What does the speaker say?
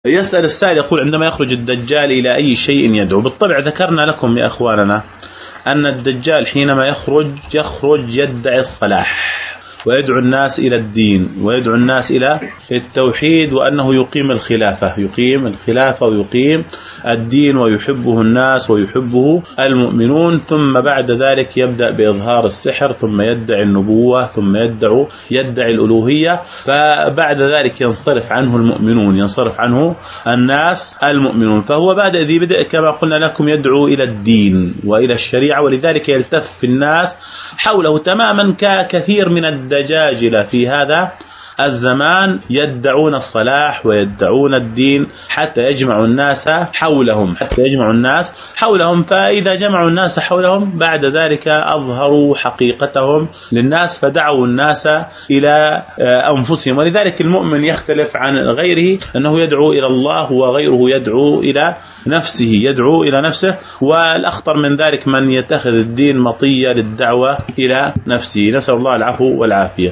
يسأل السائل يقول: عندما يخرج الدجال إلى أي شيء يدعو؟ بالطبع ذكرنا لكم يا أخواننا أن الدجال حينما يخرج يدعي الصلاح، ويدعو الناس إلى الدين، ويدعو الناس إلى التوحيد، وأنه يقيم الخلافة ويقيم الدين، ويحبه الناس ويحبه المؤمنون. ثم بعد ذلك يبدأ بإظهار السحر، ثم يدعي النبوة، ثم يدعي الألوهية. فبعد ذلك ينصرف عنه المؤمنون، ينصرف عنه الناس المؤمنون. فهو بعد ذي بدء كما قلنا لكم يدعو إلى الدين وإلى الشريعة، ولذلك يلتف الناس حوله تماما ككثير من الدجاجلة في هذا الزمان، يدعون الصلاح ويدعون الدين حتى يجمعوا الناس حولهم. فإذا جمعوا الناس حولهم بعد ذلك أظهروا حقيقتهم للناس، فدعوا الناس إلى أنفسهم. ولذلك المؤمن يختلف عن غيره، أنه يدعو إلى الله وغيره يدعو إلى نفسه. والأخطر من ذلك من يتخذ الدين مطية للدعوة إلى نفسه. نسأل الله العفو والعافية.